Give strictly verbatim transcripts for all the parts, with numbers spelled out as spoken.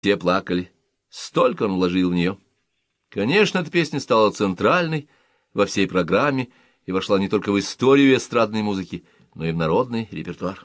Все плакали. Столько он вложил в нее. Конечно, эта песня стала центральной во всей программе и вошла не только в историю эстрадной музыки, но и в народный репертуар.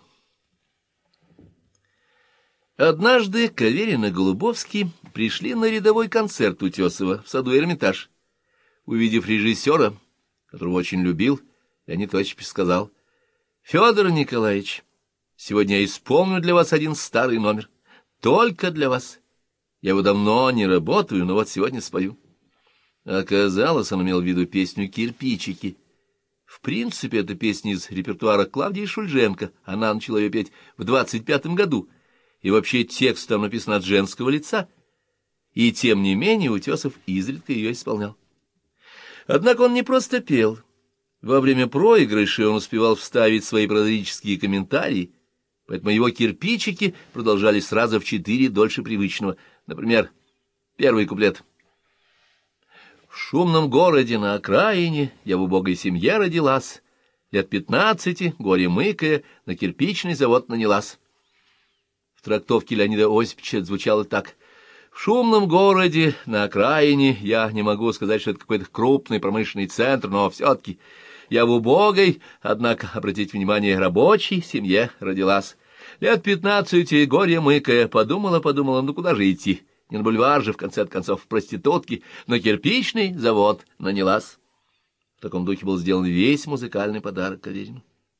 Однажды Каверин и Голубовский пришли на рядовой концерт Утесова в саду Эрмитаж. Увидев режиссера, которого очень любил, Леонид Осипович сказал: «Федор Николаевич, сегодня я исполню для вас один старый номер. Только для вас. Я его давно не работаю, но вот сегодня спою». Оказалось, он имел в виду песню «Кирпичики». В принципе, это песня из репертуара Клавдии Шульженко. Она начала ее петь в двадцать пятом году. И вообще текст там написан от женского лица. И тем не менее Утесов изредка ее исполнял. Однако он не просто пел. Во время проигрыша он успевал вставить свои прозаические комментарии, поэтому его «Кирпичики» продолжались раза в четыре дольше привычного. Например, первый куплет. «В шумном городе на окраине я в убогой семье родилась, лет пятнадцати, горе мыкая, на кирпичный завод нанялась». В трактовке Леонида Осиповича звучало так: «В шумном городе на окраине, я не могу сказать, что это какой-то крупный промышленный центр, но все-таки я в убогой, однако, обратите внимание, рабочей семье родилась. Лет пятнадцати, горе мыкая, подумала-подумала, ну куда же идти? Не на бульвар же, в конце концов, в проститутки, на кирпичный завод нанялась». В таком духе был сделан весь музыкальный подарок Каверину.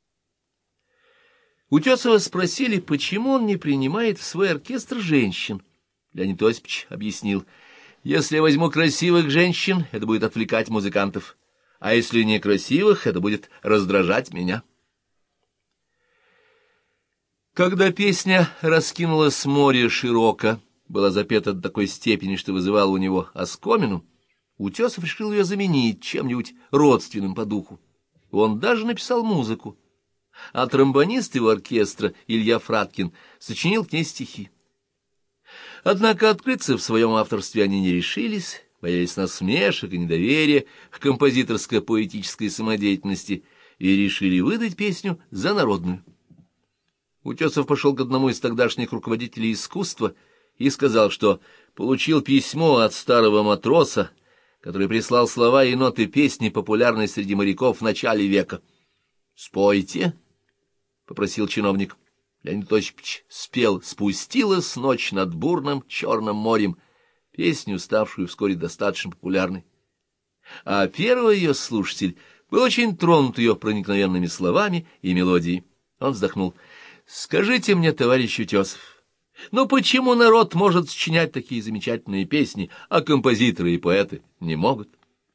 Утесова спросили, почему он не принимает в свой оркестр женщин. Леонид Осипович объяснил: «Если я возьму красивых женщин, это будет отвлекать музыкантов, а если некрасивых, это будет раздражать меня». Когда песня «Раскинулось море широко» была запета до такой степени, что вызывала у него оскомину, Утесов решил ее заменить чем-нибудь родственным по духу. Он даже написал музыку, а тромбонист его оркестра Илья Фраткин сочинил к ней стихи. Однако открыться в своем авторстве они не решились, боялись насмешек и недоверия к композиторско-поэтической самодеятельности и решили выдать песню за народную. Утесов пошел к одному из тогдашних руководителей искусства и сказал, что получил письмо от старого матроса, который прислал слова и ноты песни, популярной среди моряков в начале века. «Спойте», — попросил чиновник. Леонид Осипович спел «Спустилась ночь над бурным черным морем», песню, ставшую вскоре достаточно популярной. А первый ее слушатель был очень тронут ее проникновенными словами и мелодией. Он вздохнул: «Скажите мне, товарищ Утесов, ну почему народ может сочинять такие замечательные песни, а композиторы и поэты не могут?»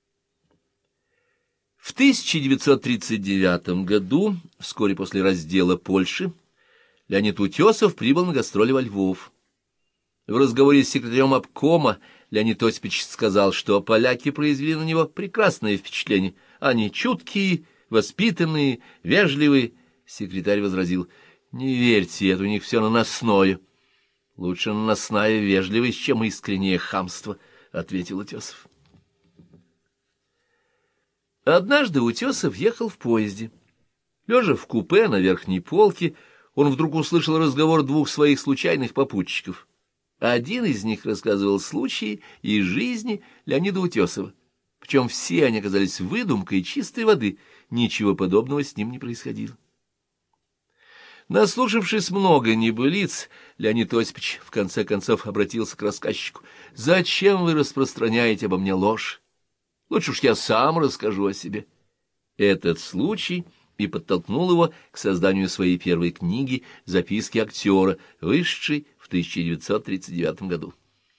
В тысяча девятьсот тридцать девятом году, вскоре после раздела Польши, Леонид Утесов прибыл на гастроли во Львов. В разговоре с секретарем обкома Леонид Осипович сказал, что поляки произвели на него прекрасное впечатление. Они чуткие, воспитанные, вежливые. Секретарь возразил: «Не верьте, это у них все наносное». «Лучше наносная вежливость, чем искреннее хамство», — ответил Утесов. Однажды Утесов ехал в поезде. Лежа в купе на верхней полке, он вдруг услышал разговор двух своих случайных попутчиков. Один из них рассказывал случаи из жизни Леонида Утесова. Причем все они оказались выдумкой чистой воды, ничего подобного с ним не происходило. Наслушавшись много небылиц, Леонид Осипович в конце концов обратился к рассказчику: «Зачем вы распространяете обо мне ложь? Лучше уж я сам расскажу о себе». Этот случай и подтолкнул его к созданию своей первой книги «Записки актера», вышедшей в тысяча девятьсот тридцать девятом году.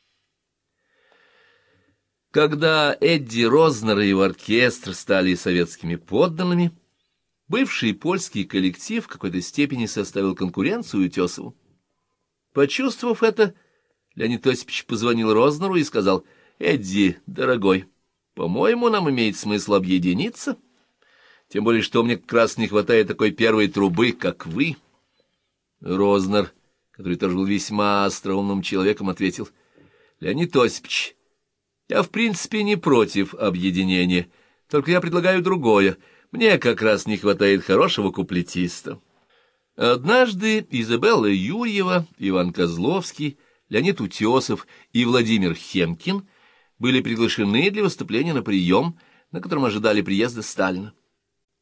Когда Эдди Рознер и его оркестр стали советскими подданными, бывший польский коллектив в какой-то степени составил конкуренцию Утесову. Почувствовав это, Леонид Осипович позвонил Рознеру и сказал: «Эдди, дорогой, по-моему, нам имеет смысл объединиться, тем более что мне как раз не хватает такой первой трубы, как вы». Рознер, который тоже был весьма остроумным человеком, ответил: «Леонид Осипович, я в принципе не против объединения, только я предлагаю другое. Мне как раз не хватает хорошего куплетиста». Однажды Изабелла Юрьева, Иван Козловский, Леонид Утесов и Владимир Хемкин были приглашены для выступления на прием, на котором ожидали приезда Сталина.